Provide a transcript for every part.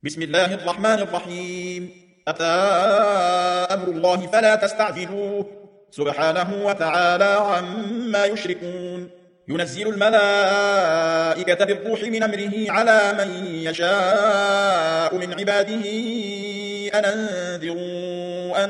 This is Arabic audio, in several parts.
بسم الله الرحمن الرحيم. أتى أمر الله فلا تستعجلوه سبحانه وتعالى عما يشركون. ينزل الملائكة بالروح من أمره على من يشاء من عباده أن أنذروا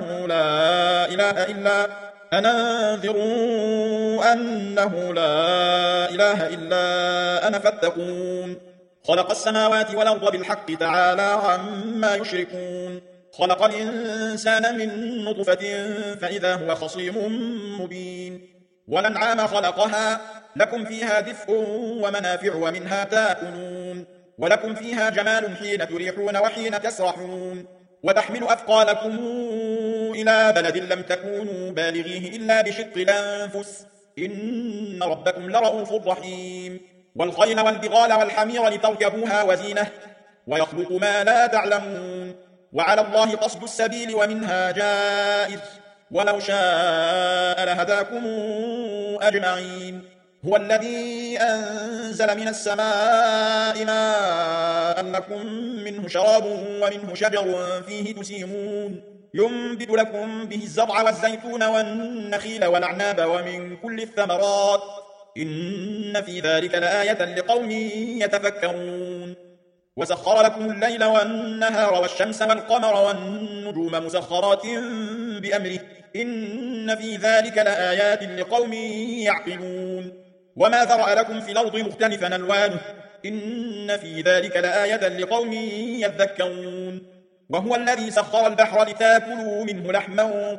أنه لا إله إلا أنا فاتقون. خلق السماوات والأرض بالحق تعالى عما يشركون. خلق الإنسان من نطفة فإذا هو خصيم مبين. والأنعام خلقها لكم فيها دفء ومنافع ومنها تأكلون. ولكم فيها جمال حين تريحون وحين تسرحون. وتحمل أثقالكم إلى بلد لم تكونوا بالغيه إلا بشق الأنفس إن ربكم لرؤوف رحيم. والخيل والبغال والحمير لتركبوها وزينة ويخلق ما لا تعلمون. وعلى الله قصد السبيل ومنها جائر ولو شاء لهداكم أجمعين. هو الذي أنزل من السماء ماء لكم منه شراب ومنه شجر فيه تسيمون. ينبت لكم به الزرع والزيتون والنخيل والأعناب ومن كل الثمرات إن في ذلك لآية لقوم يتفكرون. وسخر لكم الليل والنهار والشمس والقمر والنجوم مسخرات بأمره إن في ذلك لآيات لقوم يعقلون. وما ذرأ لكم في الأرض مختلفا ألوانه إن في ذلك لآية لقوم يذكرون. وهو الذي سخر البحر لتاكلوا منه لحما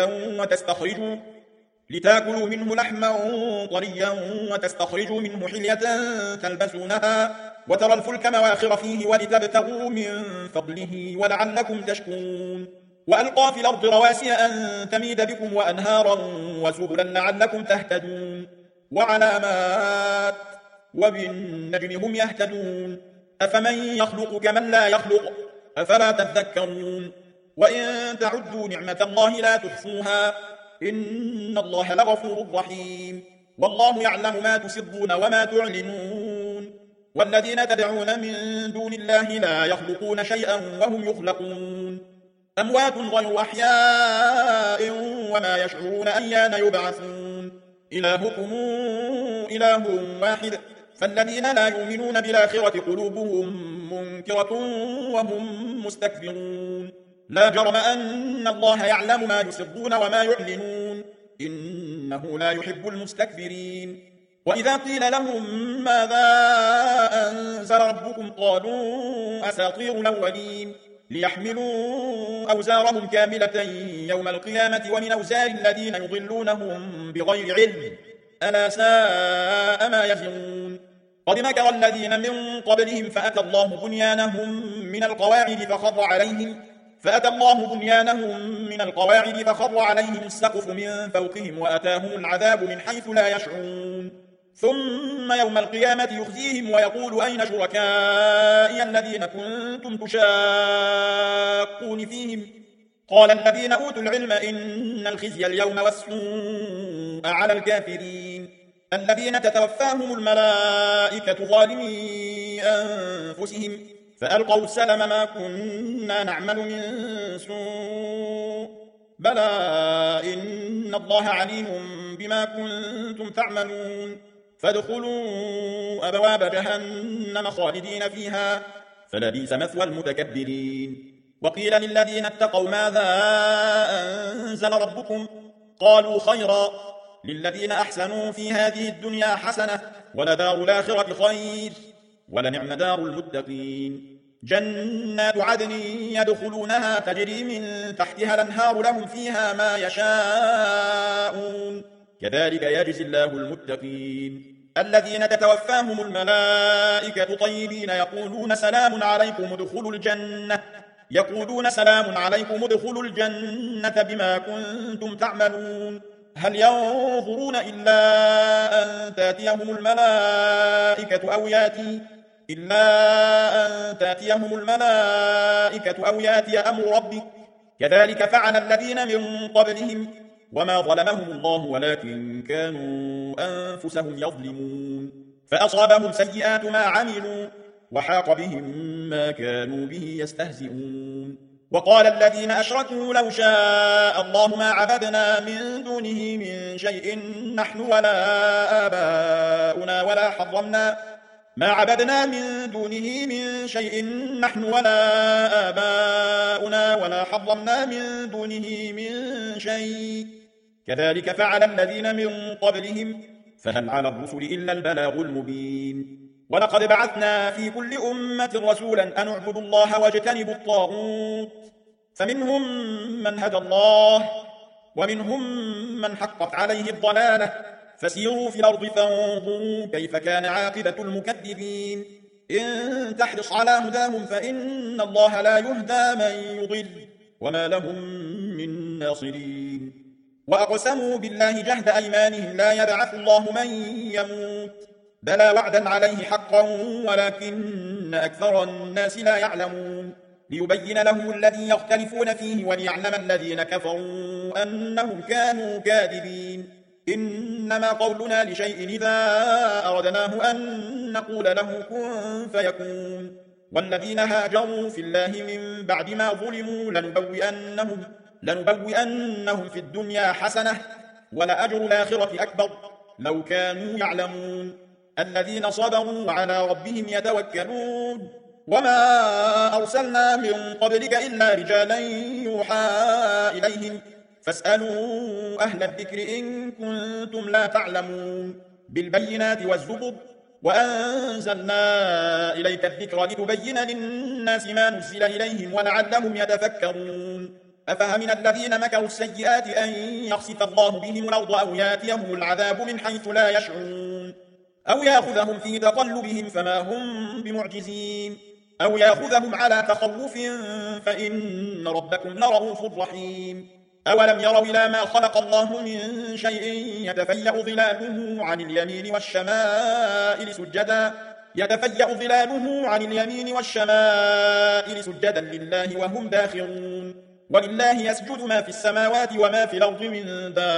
طريا وتستخرجوا منه حلية تلبسونها وترى الفلك مواخر فيه ولتبتغوا من فضله ولعلكم تشكرون. وألقى في الأرض رواسي أن تميد بكم وأنهارا وسبلا لعلكم تهتدون. وعلامات وبالنجم هم يهتدون. أفمن يخلق كمن لا يخلق أفلا تذكرون. وإن تعدوا نعمة الله لا تحصوها إن الله لغفور رحيم. والله يعلم ما تسرون وما تعلنون. والذين تدعون من دون الله لا يخلقون شيئا وهم يخلقون. أموات غير أحياء وما يشعرون أيان يبعثون. إلهكم إله واحد فالذين لا يؤمنون بالآخرة قلوبهم منكرة وهم مستكبرون. لا جرم أن الله يعلم ما يسرون وما يعلنون إنه لا يحب المستكبرين. وإذا قيل لهم ماذا أنزل ربكم قالوا أساطير الأولين ليحملوا أوزارهم كاملة يوم القيامة ومن أوزار الذين يضلونهم بغير علم ألا ساء ما يزرون. قد مكر الذين من قبلهم فأتى الله بنيانهم من القواعد فخر عليهم السقف من فوقهم وأتاهم العذاب من حيث لا يشعرون. ثم يوم القيامة يخزيهم ويقول أين شركائي الذين كنتم تشاقون فيهم قال الذين أوتوا العلم إن الخزي اليوم والسوء على الكافرين الذين تتوفاهم الملائكة ظالمي أنفسهم فألقوا السلم ما كنا نعمل من سوء بلى إن الله عليم بما كنتم تعملون. فادخلوا أبواب جهنم خالدين فيها فلبئس مثوى المتكبرين. وقيل للذين اتقوا ماذا أنزل ربكم قالوا خيرا للذين أحسنوا في هذه الدنيا حسنة ولدار الآخرة خير ولنعم دار المتقين. جنات عدن يدخلونها تجري من تحتها الأنهار لهم فيها ما يشاءون كذلك يجزي الله المتقين. الذين تتوفاهم الملائكة طيبين يقولون سلام عليكم ادخلوا الجنة بما كنتم تعملون. هل ينظرون إلا أن تأتيهم الملائكة أو يأتي أمر ربك كذلك فعل الذين من قبلهم وما ظلمهم الله ولكن كانوا أنفسهم يظلمون. فأصابهم سيئات ما عملوا وحاق بهم ما كانوا به يستهزئون. وقال الذين أشركوا لو شاء الله ما عبدنا من دونه من شيء نحن ولا آباؤنا ولا حرمنا ما عبدنا من دونه من شيء نحن ولا آباؤنا ولا حرمنا من دونه من شيء كذلك فعل الذين من قبلهم فهل على الرسل إلا البلاغ المبين. ولقد بعثنا في كل أمة رسولا أن اعبدوا الله واجتنبوا الطاغوت فمنهم من هدى الله ومنهم من حقت عليه الضلالة فسيروا في الأرض فانظروا كيف كان عاقبة المكذبين. إن تحرص على هداهم فإن الله لا يهدى من يضل وما لهم من ناصرين. وأقسموا بالله جهد أيمانهم لا يبعث الله من يموت بلى وعدا عليه حقا ولكن أكثر الناس لا يعلمون. ليبين لهم الذي يختلفون فيه وليعلم الذين كفروا أنهم كانوا كاذبين. إنما قولنا لشيء إذا أردناه أن نقول له كن فيكون. والذين هاجروا في الله من بعد ما ظلموا لنبوئنهم في الدنيا حسنة ولأجر الآخرة أكبر لو كانوا يعلمون. الذين صبروا وعلى ربهم يتوكلون. وما أرسلنا من قبلك إلا رجالا يوحى إليهم فاسألوا أهل الذكر إن كنتم لا تعلمون. بالبينات والزبر وأنزلنا إليك الذكر لتبين للناس ما نزل إليهم ولعلهم يتفكرون. أفأمن الذين مكروا السيئات أن يخسف الله بهم الأرض أو ياتيهم العذاب من حيث لا يشعرون أو يأخذهم في تقلبهم فما هم بمعجزين أو يأخذهم على تخوف فإن ربكم لرؤوف رحيم. أولم يروا إلى ما خلق الله من شيء يتفيأ ظلاله عن اليمين والشمائل سجدا لله وهم داخرون. ولله يسجد ما في السماوات وما في الأرض من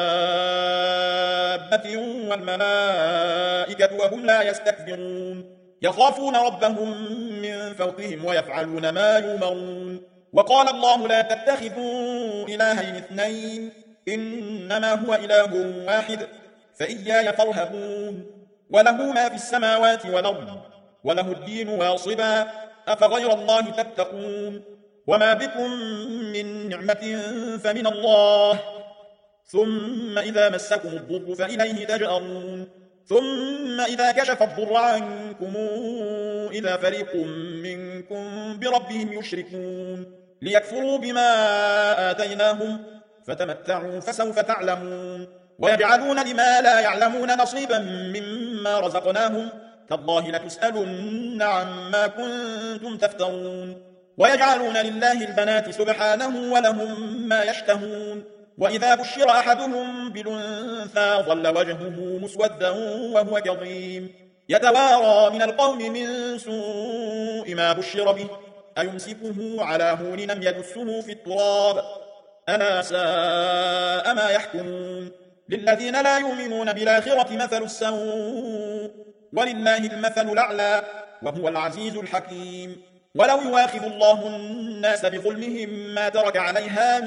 دابة والملائكة وهم لا يستكبرون. يخافون ربهم من فوقهم ويفعلون ما يؤمرون. وقال الله لا تتخذوا إلهين اثنين إنما هو إله واحد فإياي فارهبون. وله ما في السماوات والأرض وله الدين واصبا أفغير الله تتقون. وما بكم من نعمة فمن الله ثم إذا مسكم الضر فإليه تجأرون. ثم إذا كشف الضر عنكم إذا فريق منكم بربهم يشركون ليكفروا بما آتيناهم فتمتعوا فسوف تعلمون. ويجعلون لما لا يعلمون نصيبا مما رزقناهم تالله لتسألن عما كنتم تفترون. ويجعلون لله البنات سبحانه ولهم ما يشتهون. وإذا بشر أحدهم بالأنثى ظل وجهه مسودا وهو كظيم يتوارى من القوم من سوء ما بشر به أيمسكه على هون لم يدسه في التراب ألا ساء ما يحكمون. للذين لا يؤمنون بالآخرة مثل السوء ولله المثل الأعلى وهو العزيز الحكيم. ولو يواخذ الله الناس بظلمهم ما ترك عليها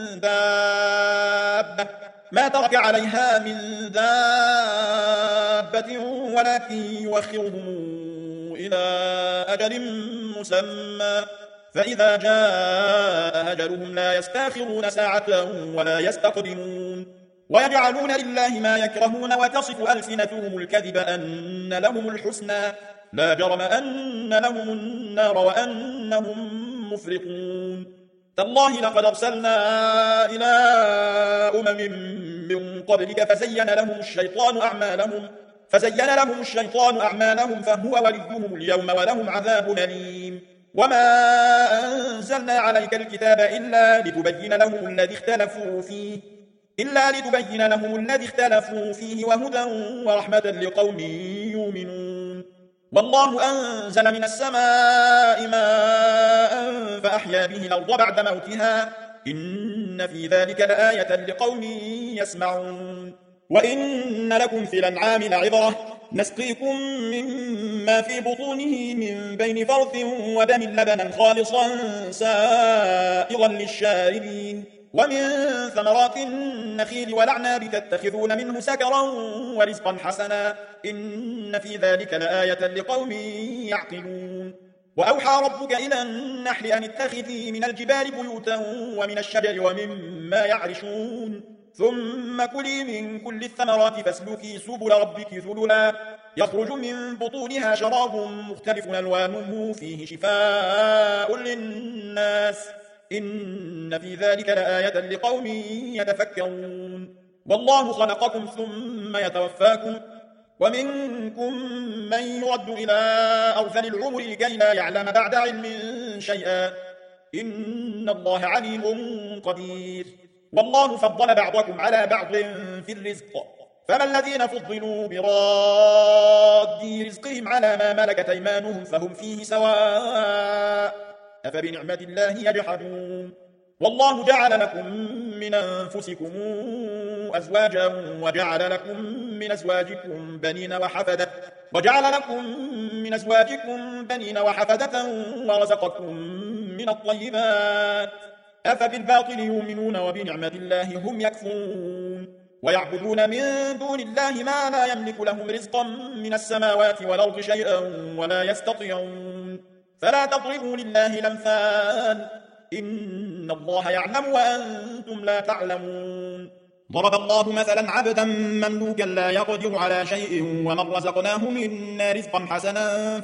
من دابة ولكن يوخرهم إلى أجل مسمى فإذا جاء أجلهم لا يستاخرون ساعة ولا يستقدمون. ويجعلون لله ما يكرهون وتصف ألسنتهم الكذب أن لهم الحسنى لا جرم أن لهم النار وأنهم مفرطون. تالله لقد أرسلنا إلى من قبلك فزين لهم الشيطان أعمالهم فهو وليهم اليوم ولهم عذاب أليم. وما أنزلنا عليك الكتاب إلا لتبين لهم الذي اختلفوا فيه وهدى ورحمة لقوم يؤمنون. والله أنزل من السماء ماء فأحيا به الأرض بعد موتها إن في ذلك لآية لقوم يسمعون. وإن لكم في الأنعام لعبرة نسقيكم مما في بطونه من بين فرث ودم لبنا خالصا سائغا للشاربين ومن ثمرات النخيل والأعناب تتخذون منه سكرا ورزقا حسنا إن في ذلك لآية لقوم يعقلون وأوحى ربك إلى النحل أن اتخذي من الجبال بيوتا ومن الشجر ومما يعرشون ثم كلي من كل الثمرات فاسلكي سبل ربك ذللا يخرج من بطونها شراب مختلف ألوانه فيه شفاء للناس إن في ذلك لآية لقوم يتفكرون والله خلقكم ثم يتوفاكم ومنكم من يرد إلى أرذل العمر لكي لا يعلم بعد علم شيئا إن الله عليم قدير والله فضل بعضكم على بعض في الرزق فما الذين فضلوا براد رزقهم على ما ملكت أيمانهم فهم فيه سواء أفبنعمة الله يجحدون والله جعل لكم من أنفسكم أزواجا وجعل لكم من أزواجكم بنين وحفدة ورزقكم من الطيبات أفبالباطل يؤمنون وبنعمة الله هم يكفرون ويعبدون من دون الله ما لا يملك لهم رزقا من السماوات والأرض شيئا ولا يستطيعون فلا تضربوا لله الأمثال إن الله يعلم وأنتم لا تعلمون ضرب الله مثلا عبدا مملوكا لا يقدر على شيء ومن رزقناه منا رزقا حسنا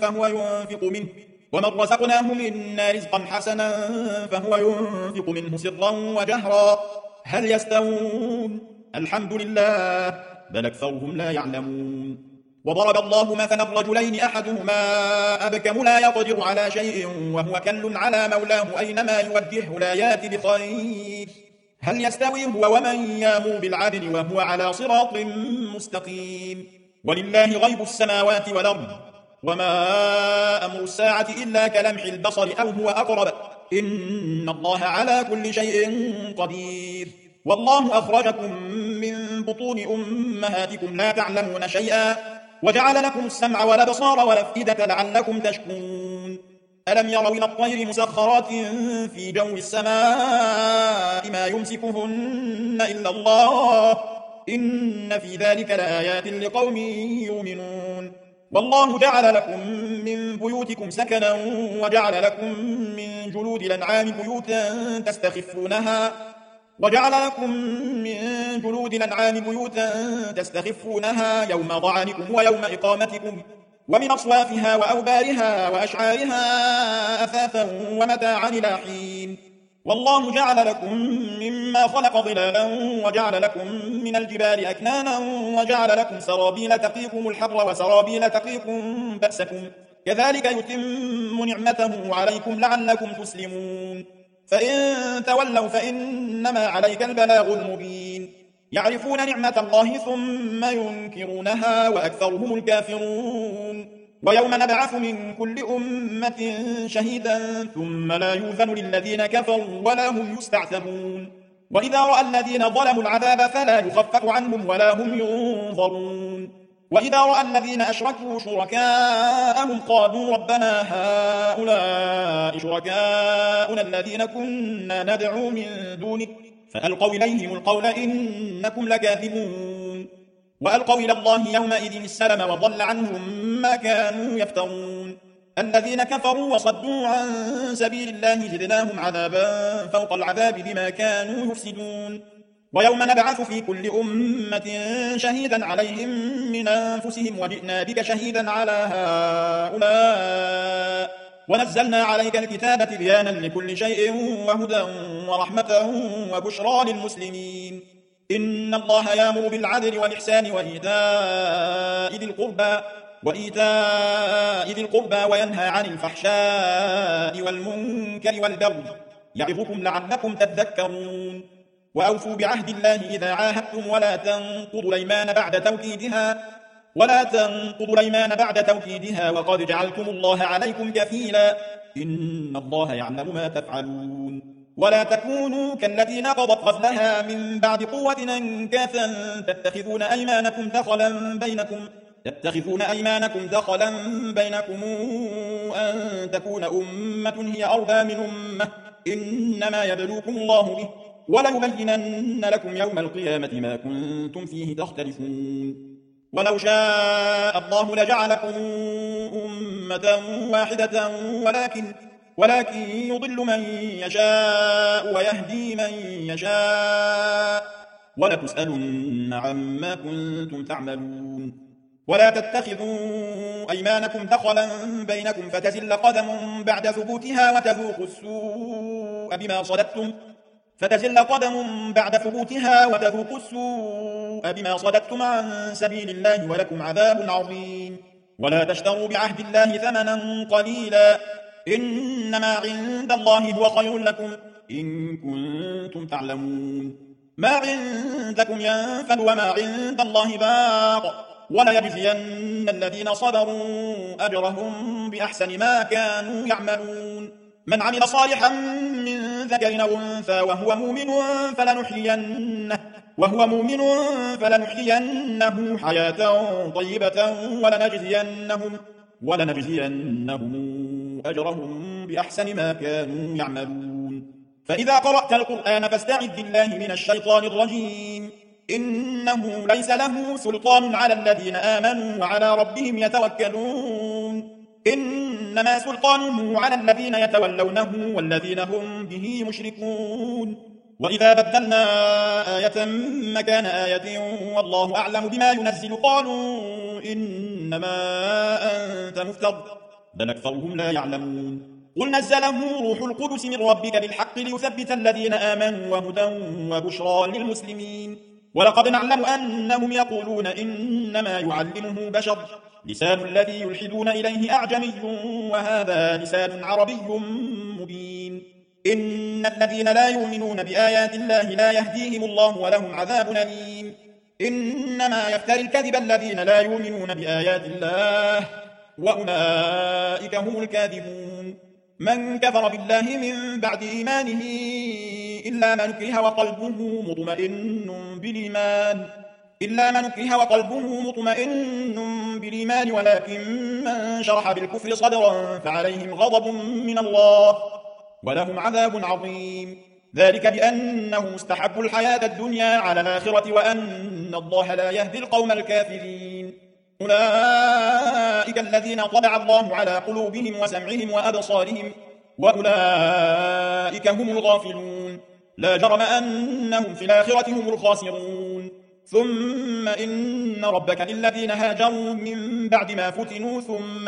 فهو ينفق منه سرا وجهرا هل يستوون الحمد لله بل أكثرهم لا يعلمون وضرب الله مثلا رجلين أحدهما أبكم لا يقدر على شيء وهو كل على مولاه أينما يوجهه لا يأتي بخير هل يستوي هو ومن يأمر بالعدل وهو على صراط مستقيم ولله غيب السماوات والأرض وما أمر الساعة إلا كلمح البصر أو هو أقرب إن الله على كل شيء قدير والله أخرجكم من بطون أمهاتكم لا تعلمون شيئا وجعل لكم السمع والأبصار والأفئدة لعلكم تشكرون ألم يروا إلى الطير مسخرات في جو السماء ما يمسكهن إلا الله إن في ذلك لآيات لقوم يؤمنون والله جعل لكم من بيوتكم سكنا وجعل لكم من جلود الأنعام بيوتا تستخفونها يوم ضعنكم ويوم إقامتكم ومن أصوافها وأوبارها وأشعارها أثاثا ومتاعا إلى حين والله جعل لكم مما خلق ظلالا وجعل لكم من الجبال أكنانا وجعل لكم سرابيل تقيكم الحر وسرابيل تقيكم بأسكم كذلك يتم نعمته عليكم لعلكم تسلمون فإن تولوا فإنما عليك البلاغ المبين يعرفون نعمة الله ثم ينكرونها وأكثرهم الكافرون ويوم نبعث من كل أمة شهيدا ثم لا يؤذن للذين كفروا ولا هم يستعتبون وإذا رأى الذين ظلموا العذاب فلا يخفف عنهم ولا هم ينظرون وإذا رأى الذين أشركوا شركاءهم قالوا ربنا هؤلاء شركاؤنا الذين كنا ندعو من دونك فألقوا إليهم القول إنكم لكاذبون وألقوا إلى الله يومئذ السلم وضل عنهم ما كانوا يفترون الذين كفروا وصدوا عن سبيل الله زدناهم عذابا فوق العذاب بما كانوا يفسدون ويوم نبعث في كل أمة شهيدا عليهم من أنفسهم وجئنا بك شهيدا على هؤلاء ونزلنا عليك الكتاب تبيانا لكل شيء وهدى ورحمة وبشرى للمسلمين إن الله يأمر بالعدل والإحسان وإيتاء ذي القربى وينهى عن الفحشاء والمنكر والبغي يعظكم لعلكم تذكرون وأوفوا بعهد الله إذا عاهدتم ولا تنقضوا الأيمان بعد توكيدها وقد جعلتم الله عليكم كفيلا إن الله يعلم ما تفعلون ولا تكونوا كالتي نقضت غزلها من بعد قوة أنكاثا تتخذون أيمانكم دخلا بينكم يتخذون أيمانكم دخلا بينكم أن تكون أمة هي أربى من أمة إنما يبلوكم الله به وليبينن لكم يوم القيامة ما كنتم فيه تختلفون ولو شاء الله لجعلكم أمة واحدة ولكن يضل من يشاء ويهدي من يشاء ولتسألن عما كنتم تعملون ولا تتخذوا أيمانكم دخلا بينكم فتزل قدم بعد ثبوتها وتذوقوا السوء بما صددتم عن سبيل الله ولكم عذاب عظيم ولا تشتروا بعهد الله ثمنا قليلا إنما عند الله هو خير لكم إن كنتم تعلمون ما عندكم ينفد وما عند الله باق وليجزين الذين صبروا أجرهم بأحسن ما كانوا يعملون من عمل صالحا من ذكر أو أنثى وهو مؤمن فلنحيينه حياة طيبة ولنجزينهم أجرهم بأحسن ما كانوا يعملون فإذا قرأت القرآن فاستعذ بالله من الشيطان الرجيم إنه ليس له سلطان على الذين آمنوا وعلى ربهم يتوكلون إنما سلطانه على الذين يتولونه والذين هم به مشركون وإذا بدلنا آية مكان آية والله أعلم بما ينزل قالوا إنما أنت مفتر بل أكثرهم لا يعلمون قل نزله روح القدس من ربك بالحق ليثبت الذين آمنوا وهدى وبشرى للمسلمين ولقد نعلم أنهم يقولون إنما يعلمه بشر لسان الذي يلحدون إليه أعجمي وهذا لسان عربي مبين إن الذين لا يؤمنون بآيات الله لا يهديهم الله ولهم عذاب أليم إنما يفتري الكذب الذين لا يؤمنون بآيات الله وأولئك هم الكاذبون من كفر بالله من بعد إيمانه إلا من كره وقلبه مطمئن بالإيمان ولكن من شرح بالكفر صدرا فعليهم غضب من الله ولهم عذاب عظيم ذلك بأنه مستحب الحياة الدنيا على الآخرة وأن الله لا يهدي القوم الكافرين أولئك الذين طبع الله على قلوبهم وسمعهم وأبصارهم وأولئك هم الغافلون لا جرم أنهم في الآخرة هم الخاسرون ثم إن ربك للذين هاجروا من بعد ما فتنوا ثم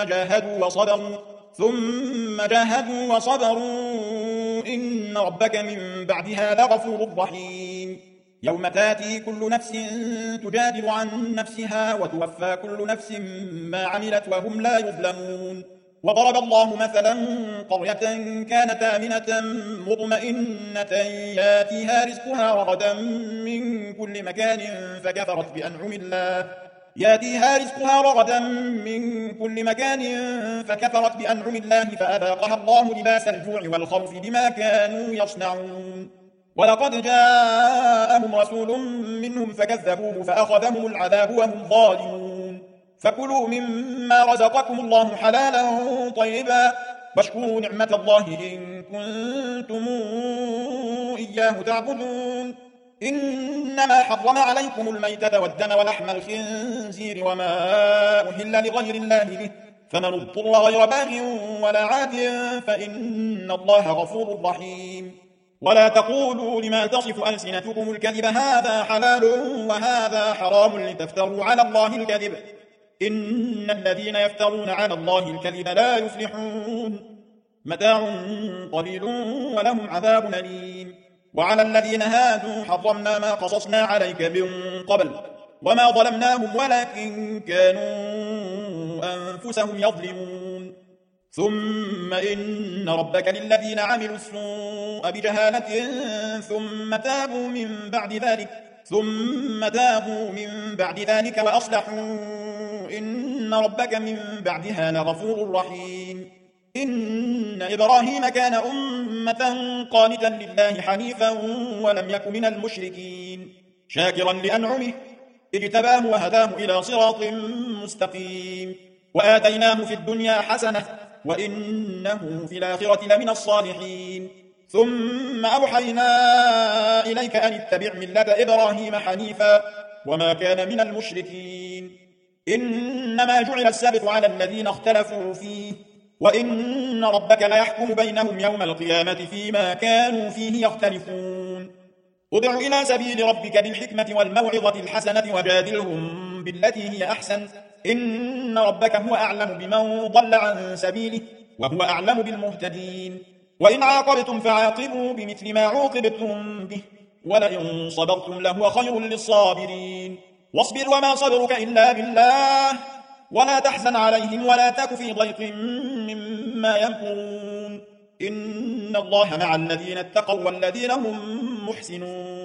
جاهدوا وصبروا إن ربك من بعدها لغفور رحيم يوم تاتي كل نفس تجادل عن نفسها وتوفى كل نفس ما عملت وهم لا يظلمون وضرب الله مثلا قرية كانت آمنة مطمئنة ياتيها رزقها رغدا من كل مكان فكفرت بأنعم الله فأذاقها الله لباس الجوع والخوف بما كانوا يصنعون ولقد جاءهم رسول منهم فكذبوه فأخذهم العذاب وهم ظالمون فكلوا مما رزقكم الله حلالا طيبا واشكروا نعمة الله إن كنتم إياه تعبدون إنما حرم عليكم الميتة والدم ولحم الخنزير وما أهل لغير الله به فمن اضطر غير باغ ولا عاد فإن الله غفور رحيم ولا تقولوا لما تصف ألسنتكم الكذب هذا حلال وهذا حرام لتفتروا على الله الكذب إن الذين يفترون على الله الكذب لا يفلحون متاع قليل ولهم عذاب أليم وعلى الذين هادوا حرمنا ما قصصنا عليك من قبل وما ظلمناهم ولكن كانوا أنفسهم يظلمون ثم إن ربك للذين عملوا السوء بجهالة ثم تابوا من بعد ذلك وأصلحوا إن ربك من بعدها لغفور رحيم إن إبراهيم كان أمة قانتا لله حنيفا ولم يك من المشركين شاكرا لأنعمه اجتباه وهداه إلى صراط مستقيم وآتيناه في الدنيا حسنة وإنه في الآخرة لمن الصالحين ثم أوحينا إليك أن اتبع ملة إبراهيم حنيفا وما كان من المشركين إنما جعل السبت على الذين اختلفوا فيه وإن ربك ليحكم بينهم يوم القيامة فيما كانوا فيه يختلفون ادع إلى سبيل ربك بالحكمة والموعظة الحسنة وجادلهم بالتي هي أحسن إن ربك هو أعلم بمن ضل عن سبيله وهو أعلم بالمهتدين وإن عاقبتم فعاقبوا بمثل ما عوقبتم به ولئن صبرتم لهو خير للصابرين واصبر وما صبرك إلا بالله ولا تحزن عليهم ولا تك في ضيق مما يمكرون إن الله مع الذين اتقوا والذين هم محسنون